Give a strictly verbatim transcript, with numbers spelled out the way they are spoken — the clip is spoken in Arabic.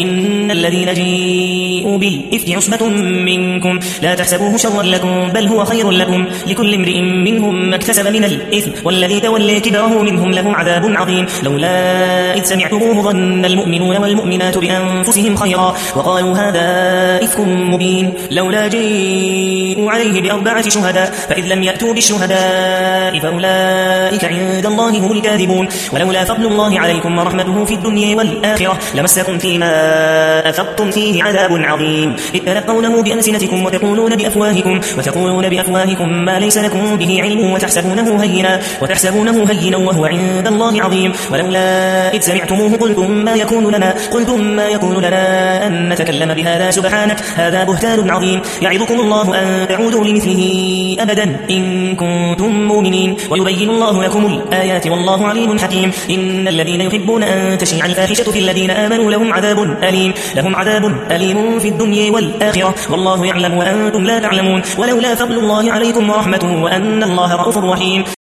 إن الذين جيءوا بالإفك عصبة منكم لا تحسبوه شرا لكم بل هو خير لكم لكل امرئ منهم ما اكتسب من الإثم والذي تولى كبره منهم له عذاب عظيم لولا إذ سمعتموه ظن المؤمنون والمؤمنات بأنفسهم خيرا وقالوا هذا إفك مبين لولا جيءوا عليه بأربعة شهداء فإذ لم يأتوا بالشهداء فأولئك عند الله هم الكاذبون ولولا فضل الله عليكم ورحمته في الدنيا والآخرة لمسكم فيما أفضتم فيه عذاب عظيم إذ تلقونه بألسنتكم وتقولون بأفواهكم وتقولون بأفواهكم ما ليس لكم به علم وتحسبونه هينا وتحسبونه هينا وهو عند الله عظيم ولولا إذ سمعتموه قلتم ما يكون لنا قلتم ما يكون لنا أن نتكلم بهذا سبحانك هذا بهتان عظيم يعظكم الله أن تعودوا لمثله أبدا إن كنتم مؤمنين ويبين الله لكم الآيات والله عليم حكيم إن الذين يحبون أن تشيع الفاحشة في الذين آمنوا لهم عذاب أليم لهم عذاب أليم في الدنيا والآخرة والله يعلم وأنتم لا تعلمون ولولا فضل الله عليكم ورحمته وأن الله رؤوف رحيم